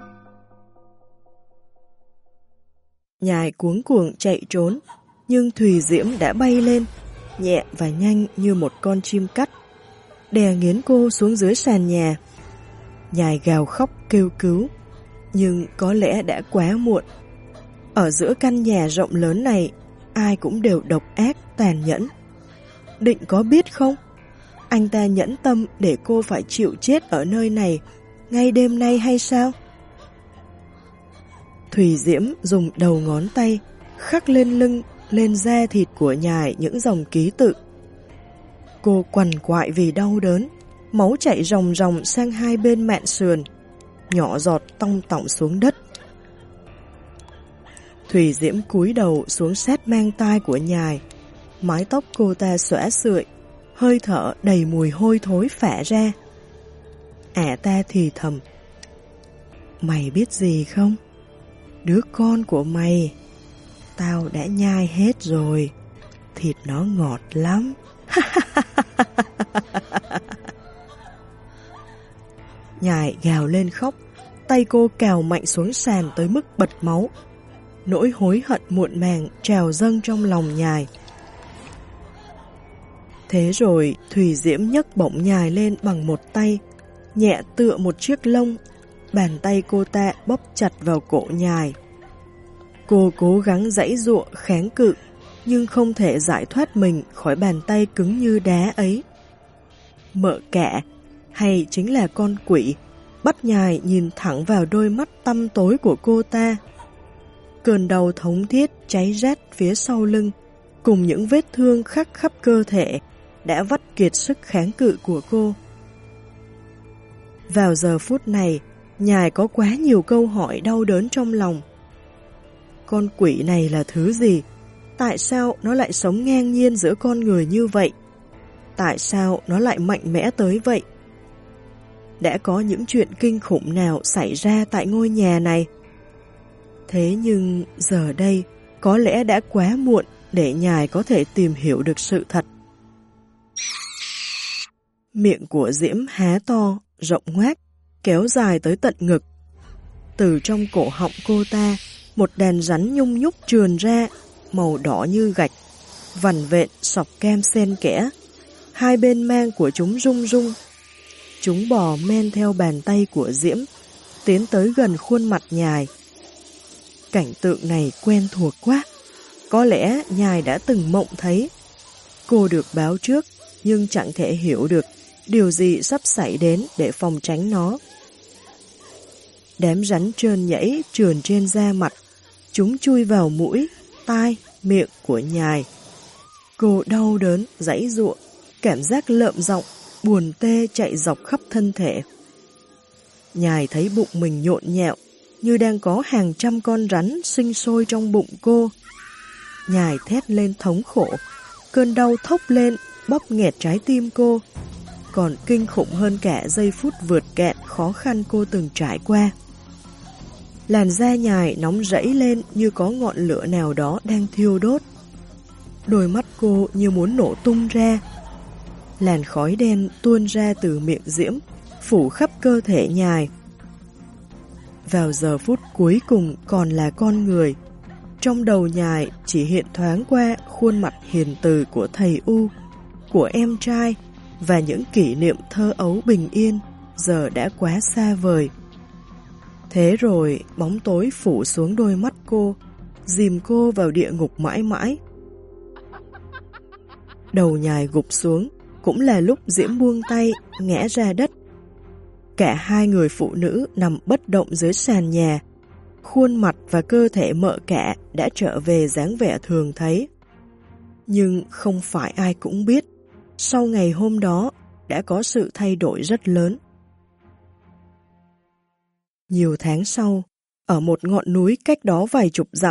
Nhài cuống cuồng chạy trốn, nhưng Thùy Diễm đã bay lên, nhẹ và nhanh như một con chim cắt, đè nghiến cô xuống dưới sàn nhà. Nhài gào khóc kêu cứu, nhưng có lẽ đã quá muộn. Ở giữa căn nhà rộng lớn này, ai cũng đều độc ác, tàn nhẫn. Định có biết không? Anh ta nhẫn tâm để cô phải chịu chết ở nơi này ngay đêm nay hay sao? Thủy Diễm dùng đầu ngón tay khắc lên lưng, lên da thịt của Nhài những dòng ký tự. Cô quằn quại vì đau đớn, máu chảy ròng ròng sang hai bên mạn sườn, nhỏ giọt tong tỏng xuống đất. Thủy Diễm cúi đầu xuống sát mang tai của Nhài, mái tóc cô ta xõa xượi, hơi thở đầy mùi hôi thối phả ra. Ả ta thì thầm: "Mày biết gì không? Đứa con của mày, tao đã nhai hết rồi, thịt nó ngọt lắm." Nhài gào lên khóc, tay cô cào mạnh xuống sàn tới mức bật máu. Nỗi hối hận muộn màng trào dâng trong lòng Nhài. Thế rồi Thủy Diễm nhấc bổng Nhài lên bằng một tay, nhẹ tựa một chiếc lông. Bàn tay cô ta bóp chặt vào cổ Nhài. Cô cố gắng giãy giụa kháng cự, nhưng không thể giải thoát mình khỏi bàn tay cứng như đá ấy. Mợ cả, hay chính là con quỷ, bắt Nhài nhìn thẳng vào đôi mắt tăm tối của cô ta. Cơn đau thống thiết cháy rát phía sau lưng, cùng những vết thương khắc khắp cơ thể, đã vắt kiệt sức kháng cự của cô. Vào giờ phút này, Nhài có quá nhiều câu hỏi đau đớn trong lòng. Con quỷ này là thứ gì? Tại sao nó lại sống ngang nhiên giữa con người như vậy? Tại sao nó lại mạnh mẽ tới vậy? Đã có những chuyện kinh khủng nào xảy ra tại ngôi nhà này? Thế nhưng giờ đây có lẽ đã quá muộn để Nhài có thể tìm hiểu được sự thật. Miệng của Diễm há to, rộng ngoác, kéo dài tới tận ngực. Từ trong cổ họng cô ta, một đàn rắn nhung nhúc trườn ra, màu đỏ như gạch, vằn vện sọc kem xen kẽ. Hai bên mang của chúng rung rung. Chúng bò men theo bàn tay của Diễm, tiến tới gần khuôn mặt Nhài. Cảnh tượng này quen thuộc quá. Có lẽ Nhài đã từng mộng thấy. Cô được báo trước, nhưng chẳng thể hiểu được điều gì sắp xảy đến để phòng tránh nó. Đám rắn trơn nhảy trườn trên da mặt. Chúng chui vào mũi, tai, miệng của Nhài. Cô đau đớn, giãy giụa, cảm giác lợm giọng, buồn tê chạy dọc khắp thân thể. Nhài thấy bụng mình nhộn nhẹo, như đang có hàng trăm con rắn sinh sôi trong bụng cô. Nhài thét lên thống khổ, cơn đau thốc lên, bóp nghẹt trái tim cô. Còn kinh khủng hơn cả giây phút vượt cạn khó khăn cô từng trải qua. Làn da Nhài nóng rẫy lên như có ngọn lửa nào đó đang thiêu đốt. Đôi mắt cô như muốn nổ tung ra. Làn khói đen tuôn ra từ miệng Diễm, phủ khắp cơ thể Nhài. Vào giờ phút cuối cùng còn là con người. Trong đầu Nhài chỉ hiện thoáng qua khuôn mặt hiền từ của thầy U, của em trai, và những kỷ niệm thơ ấu bình yên giờ đã quá xa vời. Thế rồi bóng tối phủ xuống đôi mắt cô, dìm cô vào địa ngục mãi mãi. Đầu Nhài gục xuống, cũng là lúc Diễm buông tay, ngã ra đất. Cả hai người phụ nữ nằm bất động dưới sàn nhà. Khuôn mặt và cơ thể mợ cả đã trở về dáng vẻ thường thấy. Nhưng không phải ai cũng biết, sau ngày hôm đó đã có sự thay đổi rất lớn. Nhiều tháng sau, ở một ngọn núi cách đó vài chục dặm.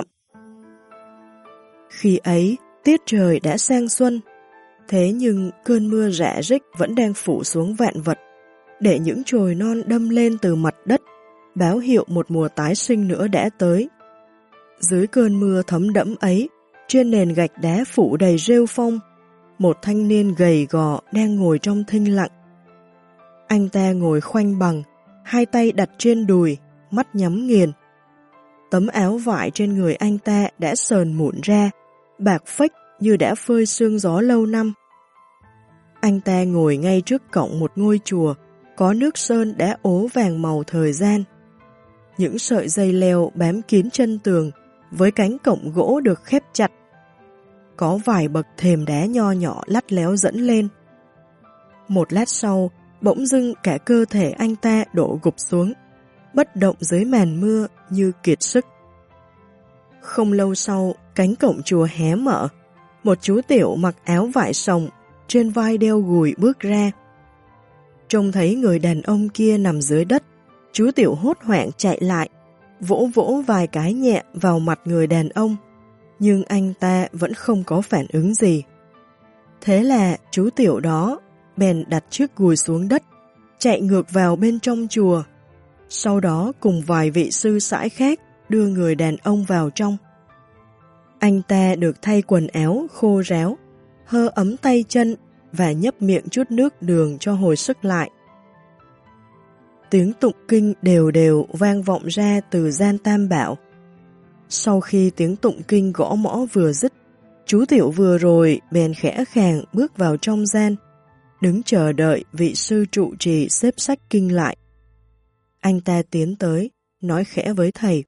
Khi ấy, tiết trời đã sang xuân, thế nhưng cơn mưa rả rích vẫn đang phủ xuống vạn vật, để những chồi non đâm lên từ mặt đất, báo hiệu một mùa tái sinh nữa đã tới. Dưới cơn mưa thấm đẫm ấy, trên nền gạch đá phủ đầy rêu phong, một thanh niên gầy gò đang ngồi trong thinh lặng. Anh ta ngồi khoanh bằng, hai tay đặt trên đùi, mắt nhắm nghiền. Tấm áo vải trên người anh ta đã sờn mụn ra, bạc phách như đã phơi sương gió lâu năm. Anh ta ngồi ngay trước cổng một ngôi chùa, có nước sơn đã ố vàng màu thời gian. Những sợi dây leo bám kín chân tường, với cánh cổng gỗ được khép chặt. Có vài bậc thềm đá nho nhỏ lắt léo dẫn lên. Một lát sau, bỗng dưng cả cơ thể anh ta đổ gục xuống, bất động dưới màn mưa như kiệt sức. Không lâu sau, cánh cổng chùa hé mở, một chú tiểu mặc áo vải sồng, trên vai đeo gùi bước ra. Trông thấy người đàn ông kia nằm dưới đất, chú tiểu hốt hoảng chạy lại, vỗ vỗ vài cái nhẹ vào mặt người đàn ông, nhưng anh ta vẫn không có phản ứng gì. Thế là chú tiểu đó bèn đặt chiếc gùi xuống đất, chạy ngược vào bên trong chùa, sau đó cùng vài vị sư sãi khác đưa người đàn ông vào trong. Anh ta được thay quần áo khô ráo, hơ ấm tay chân và nhấp miệng chút nước đường cho hồi sức lại. Tiếng tụng kinh đều đều vang vọng ra từ gian tam bảo. Sau khi tiếng tụng kinh gõ mõ vừa dứt, chú tiểu vừa rồi bèn khẽ khàng bước vào trong gian, đứng chờ đợi vị sư trụ trì xếp sách kinh lại. Anh ta tiến tới, nói khẽ với thầy.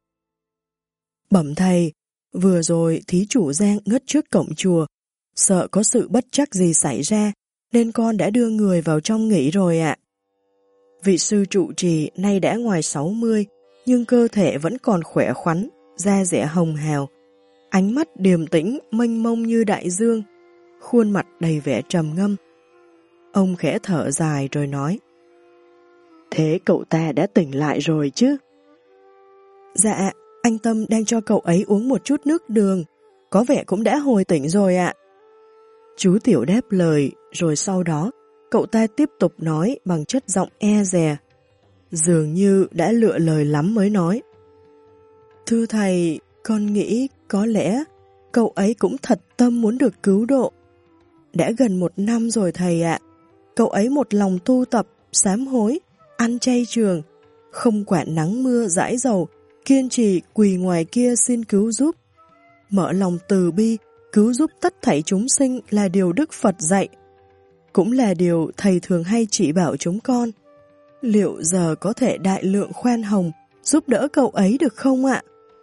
Bẩm thầy, vừa rồi thí chủ Giang ngất trước cổng chùa, sợ có sự bất trắc gì xảy ra, nên con đã đưa người vào trong nghỉ rồi ạ. Vị sư trụ trì nay đã ngoài 60, nhưng cơ thể vẫn còn khỏe khoắn, da dẻ hồng hào, ánh mắt điềm tĩnh mênh mông như đại dương, khuôn mặt đầy vẻ trầm ngâm. Ông khẽ thở dài rồi nói, thế cậu ta đã tỉnh lại rồi chứ? Dạ, anh Tâm đang cho cậu ấy uống một chút nước đường, có vẻ cũng đã hồi tỉnh rồi ạ. Chú tiểu đáp lời, rồi sau đó cậu ta tiếp tục nói bằng chất giọng e dè, dường như đã lựa lời lắm mới nói. Thưa thầy, con nghĩ có lẽ cậu ấy cũng thật tâm muốn được cứu độ. Đã gần 1 năm rồi thầy ạ, cậu ấy một lòng tu tập, sám hối, ăn chay trường, không quản nắng mưa dãi dầu, kiên trì quỳ ngoài kia xin cứu giúp. Mở lòng từ bi, cứu giúp tất thảy chúng sinh là điều Đức Phật dạy, cũng là điều thầy thường hay chỉ bảo chúng con. Liệu giờ có thể đại lượng khoan hồng giúp đỡ cậu ấy được không ạ?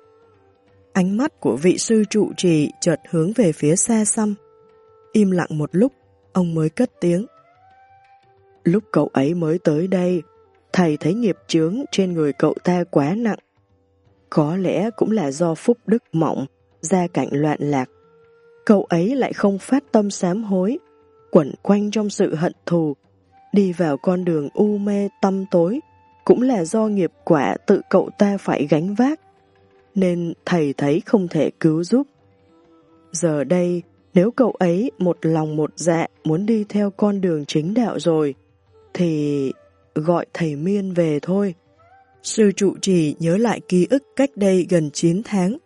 Ánh mắt của vị sư trụ trì chợt hướng về phía xa xăm. Im lặng một lúc, ông mới cất tiếng. Lúc cậu ấy mới tới đây, thầy thấy nghiệp chướng trên người cậu ta quá nặng. Có lẽ cũng là do phúc đức mỏng, gia cảnh loạn lạc. Cậu ấy lại không phát tâm sám hối, quẩn quanh trong sự hận thù, đi vào con đường u mê tăm tối, cũng là do nghiệp quả tự cậu ta phải gánh vác, nên thầy thấy không thể cứu giúp. Giờ đây, nếu cậu ấy một lòng một dạ muốn đi theo con đường chính đạo rồi, thì gọi thầy Miên về thôi. Sư trụ trì nhớ lại ký ức cách đây gần 9 tháng.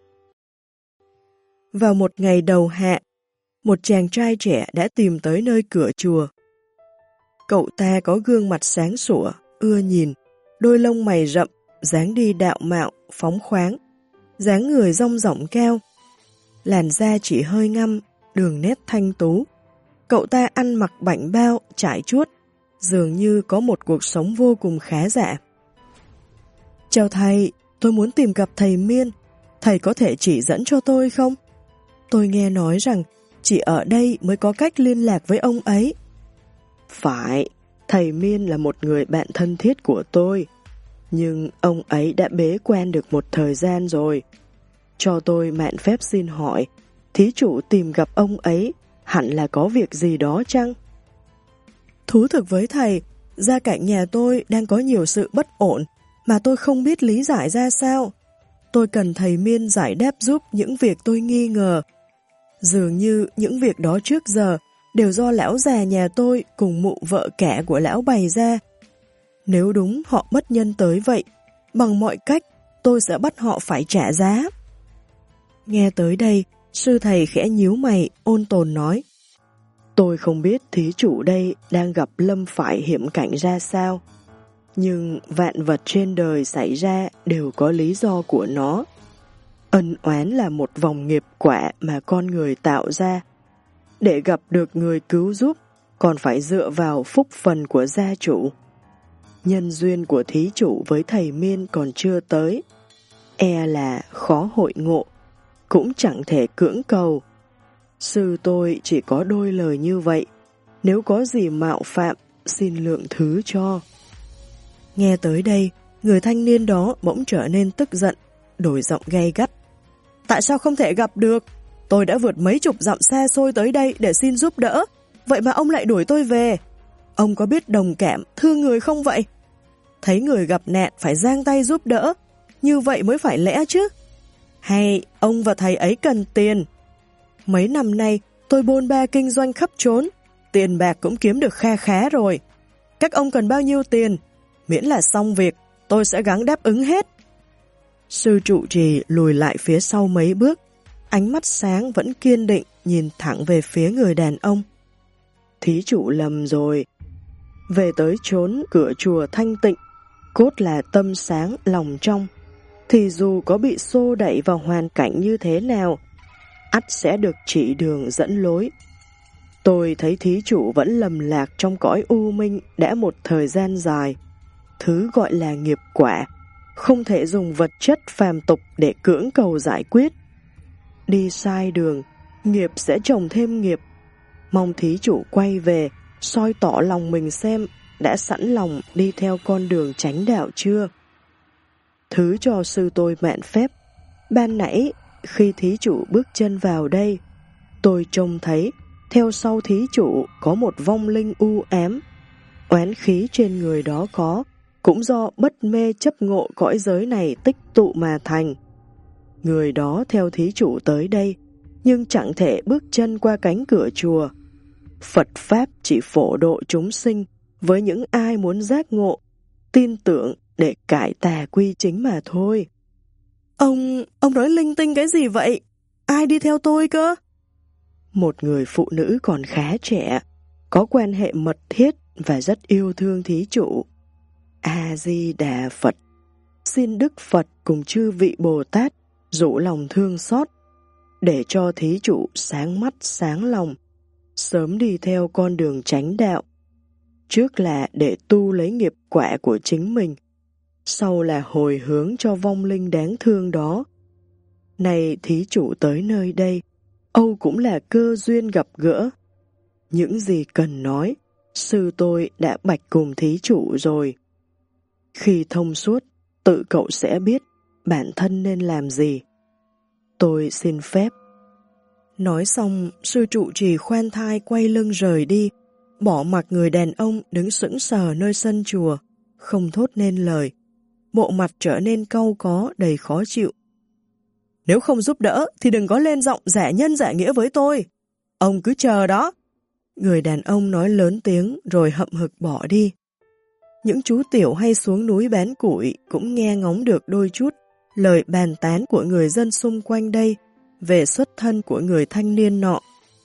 Vào một ngày đầu hạ, một chàng trai trẻ đã tìm tới nơi cửa chùa. Cậu ta có gương mặt sáng sủa, ưa nhìn, đôi lông mày rậm, dáng đi đạo mạo, phóng khoáng, dáng người dong dỏng cao, làn da chỉ hơi ngăm, đường nét thanh tú. Cậu ta ăn mặc bảnh bao, trải chuốt, dường như có một cuộc sống vô cùng khá giả. Chào thầy, tôi muốn tìm gặp thầy Miên, thầy có thể chỉ dẫn cho tôi không? Tôi nghe nói rằng chỉ ở đây mới có cách liên lạc với ông ấy. Phải, thầy Miên là một người bạn thân thiết của tôi, nhưng ông ấy đã bế quan được một thời gian rồi. Cho tôi mạn phép xin hỏi, thí chủ tìm gặp ông ấy hẳn là có việc gì đó chăng? Thú thực với thầy, gia cảnh nhà tôi đang có nhiều sự bất ổn mà tôi không biết lý giải ra sao. Tôi cần thầy Miên giải đáp giúp những việc tôi nghi ngờ. Dường như những việc đó trước giờ đều do lão già nhà tôi cùng mụ vợ cả của lão bày ra. Nếu đúng họ bất nhân tới vậy, bằng mọi cách tôi sẽ bắt họ phải trả giá. Nghe tới đây, sư thầy khẽ nhíu mày, ôn tồn nói. Tôi không biết thí chủ đây đang gặp lâm phải hiểm cảnh ra sao, nhưng vạn vật trên đời xảy ra đều có lý do của nó. Ân oán là một vòng nghiệp quả mà con người tạo ra. Để gặp được người cứu giúp, còn phải dựa vào phúc phần của gia chủ. Nhân duyên của thí chủ với thầy Miên còn chưa tới, e là khó hội ngộ, cũng chẳng thể cưỡng cầu. Sư tôi chỉ có đôi lời như vậy, Nếu có gì mạo phạm, xin lượng thứ cho. Nghe tới đây, người thanh niên đó bỗng trở nên tức giận, đổi giọng gay gắt. Tại sao không thể gặp được? Tôi đã vượt mấy chục dặm xa xôi tới đây để xin giúp đỡ, vậy mà ông lại đuổi tôi về. Ông có biết đồng cảm, thương người không vậy? Thấy người gặp nạn phải giang tay giúp đỡ, như vậy mới phải lẽ chứ. Hay ông và thầy ấy cần tiền? Mấy năm nay tôi bôn ba kinh doanh khắp trốn, tiền bạc cũng kiếm được kha khá rồi. Các ông cần bao nhiêu tiền? Miễn là xong việc, tôi sẽ gắng đáp ứng hết. Sư trụ trì lùi lại phía sau mấy bước, ánh mắt sáng vẫn kiên định nhìn thẳng về phía người đàn ông. Thí chủ lầm rồi. Về tới chốn cửa chùa thanh tịnh, cốt là tâm sáng lòng trong, thì dù có bị xô đẩy vào hoàn cảnh như thế nào, ắt sẽ được chỉ đường dẫn lối. Tôi thấy thí chủ vẫn lầm lạc trong cõi u minh đã một thời gian dài. Thứ gọi là nghiệp quả, không thể dùng vật chất phàm tục để cưỡng cầu giải quyết. Đi sai đường, nghiệp sẽ chồng thêm nghiệp. Mong thí chủ quay về, soi tỏ lòng mình xem đã sẵn lòng đi theo con đường chánh đạo chưa. Thứ cho sư tôi mạn phép. Ban nãy, khi thí chủ bước chân vào đây, tôi trông thấy theo sau thí chủ có một vong linh u ám. Oán khí trên người đó cũng do bất mê chấp ngộ cõi giới này tích tụ mà thành. Người đó theo thí chủ tới đây, nhưng chẳng thể bước chân qua cánh cửa chùa. Phật Pháp chỉ phổ độ chúng sinh với những ai muốn giác ngộ, tin tưởng để cải tà quy chính mà thôi. Ông nói linh tinh cái gì vậy? Ai đi theo tôi cơ? Một người phụ nữ còn khá trẻ, có quan hệ mật thiết và rất yêu thương thí chủ. A-di-đà Phật, xin Đức Phật cùng chư vị Bồ Tát dụ lòng thương xót, để cho thí chủ sáng mắt sáng lòng, sớm đi theo con đường chánh đạo. Trước là để tu lấy nghiệp quả của chính mình, sau là hồi hướng cho vong linh đáng thương đó. Này thí chủ tới nơi đây, âu cũng là cơ duyên gặp gỡ. Những gì cần nói, sư tôi đã bạch cùng thí chủ rồi. Khi thông suốt, tự cậu sẽ biết bản thân nên làm gì. Tôi xin phép. Nói xong, sư trụ trì khoan thai quay lưng rời đi, bỏ mặc người đàn ông đứng sững sờ nơi sân chùa, không thốt nên lời. Bộ mặt trở nên cau có, đầy khó chịu. Nếu không giúp đỡ thì đừng có lên giọng giả nhân giả nghĩa với tôi. Ông cứ chờ đó. Người đàn ông nói lớn tiếng rồi hậm hực bỏ đi. Những chú tiểu hay xuống núi bán củi cũng nghe ngóng được đôi chút lời bàn tán của người dân xung quanh đây về xuất thân của người thanh niên nọ.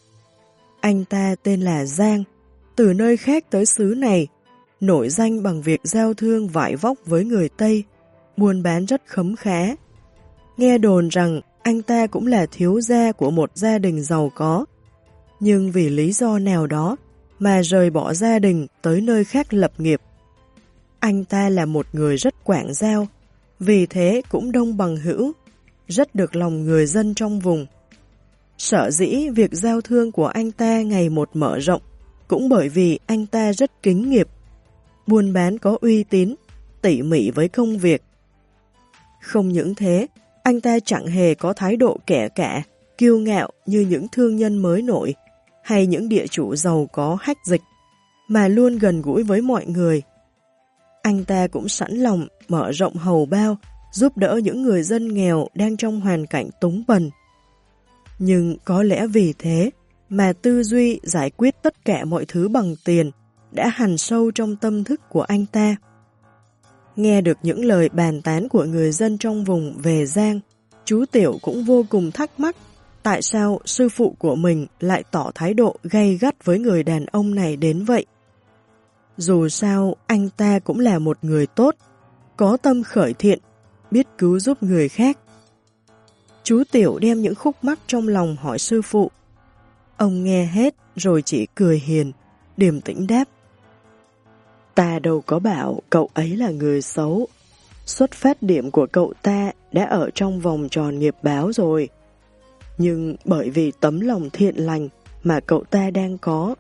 Anh ta tên là Giang, từ nơi khác tới xứ này, nổi danh bằng việc giao thương vải vóc với người Tây, buôn bán rất khấm khá. Nghe đồn rằng anh ta cũng là thiếu gia của một gia đình giàu có, nhưng vì lý do nào đó mà rời bỏ gia đình tới nơi khác lập nghiệp. Anh ta là một người rất quảng giao, vì thế cũng đông bằng hữu, rất được lòng người dân trong vùng. Sở dĩ việc giao thương của anh ta ngày một mở rộng cũng bởi vì anh ta rất kính nghiệp, buôn bán có uy tín, tỉ mỉ với công việc. Không những thế, anh ta chẳng hề có thái độ kẻ cả, kiêu ngạo như những thương nhân mới nổi hay những địa chủ giàu có hách dịch, mà luôn gần gũi với mọi người. Anh ta cũng sẵn lòng mở rộng hầu bao, giúp đỡ những người dân nghèo đang trong hoàn cảnh túng bần. Nhưng có lẽ vì thế mà tư duy giải quyết tất cả mọi thứ bằng tiền đã hằn sâu trong tâm thức của anh ta. Nghe được những lời bàn tán của người dân trong vùng về Giang, chú Tiểu cũng vô cùng thắc mắc tại sao sư phụ của mình lại tỏ thái độ gay gắt với người đàn ông này đến vậy. Dù sao, anh ta cũng là một người tốt, có tâm khởi thiện, biết cứu giúp người khác. Chú Tiểu đem những khúc mắc trong lòng hỏi sư phụ. Ông nghe hết rồi chỉ cười hiền, điềm tĩnh đáp. Ta đâu có bảo cậu ấy là người xấu. Xuất phát điểm của cậu ta đã ở trong vòng tròn nghiệp báo rồi. Nhưng bởi vì tấm lòng thiện lành mà cậu ta đang có,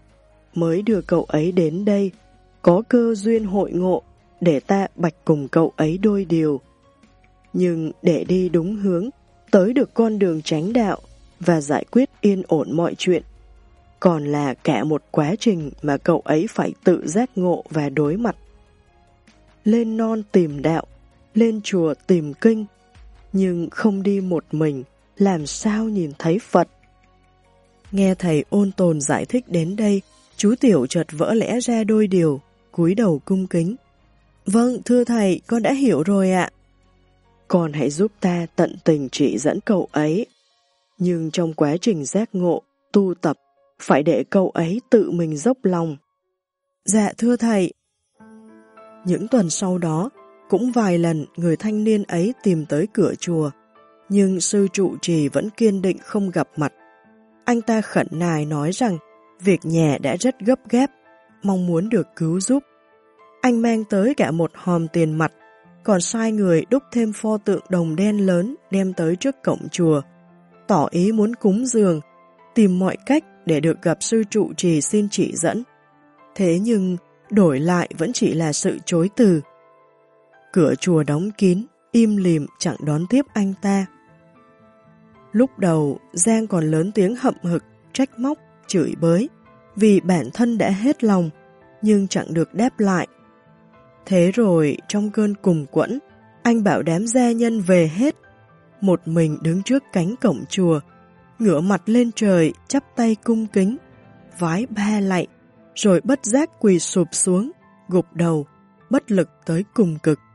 mới đưa cậu ấy đến đây, có cơ duyên hội ngộ để ta bạch cùng cậu ấy đôi điều. Nhưng để đi đúng hướng, tới được con đường chánh đạo và giải quyết yên ổn mọi chuyện, còn là cả một quá trình mà cậu ấy phải tự giác ngộ và đối mặt. Lên non tìm đạo, lên chùa tìm kinh, nhưng không đi một mình, làm sao nhìn thấy Phật? Nghe thầy Ôn Tồn giải thích đến đây, chú Tiểu chợt vỡ lẽ ra đôi điều, cúi đầu cung kính. Vâng, thưa thầy, con đã hiểu rồi ạ. Con hãy giúp ta tận tình chỉ dẫn cậu ấy. Nhưng trong quá trình giác ngộ, tu tập, phải để cậu ấy tự mình dốc lòng. Dạ thưa thầy. Những tuần sau đó, cũng vài lần người thanh niên ấy tìm tới cửa chùa, nhưng sư trụ trì vẫn kiên định không gặp mặt. Anh ta khẩn nài nói rằng việc nhà đã rất gấp gáp, mong muốn được cứu giúp. Anh mang tới cả một hòm tiền mặt, còn sai người đúc thêm pho tượng đồng đen lớn đem tới trước cổng chùa, tỏ ý muốn cúng dường, tìm mọi cách để được gặp sư trụ trì xin chỉ dẫn. Thế nhưng đổi lại vẫn chỉ là sự chối từ. Cửa chùa đóng kín, im lìm chẳng đón tiếp anh ta. Lúc đầu, Giang còn lớn tiếng hậm hực, trách móc, chửi bới, vì bản thân đã hết lòng, nhưng chẳng được đáp lại. Thế rồi, trong cơn cùng quẫn, anh bảo đám gia nhân về hết, một mình đứng trước cánh cổng chùa, ngửa mặt lên trời, chắp tay cung kính, vái ba lạy, rồi bất giác quỳ sụp xuống, gục đầu, bất lực tới cùng cực.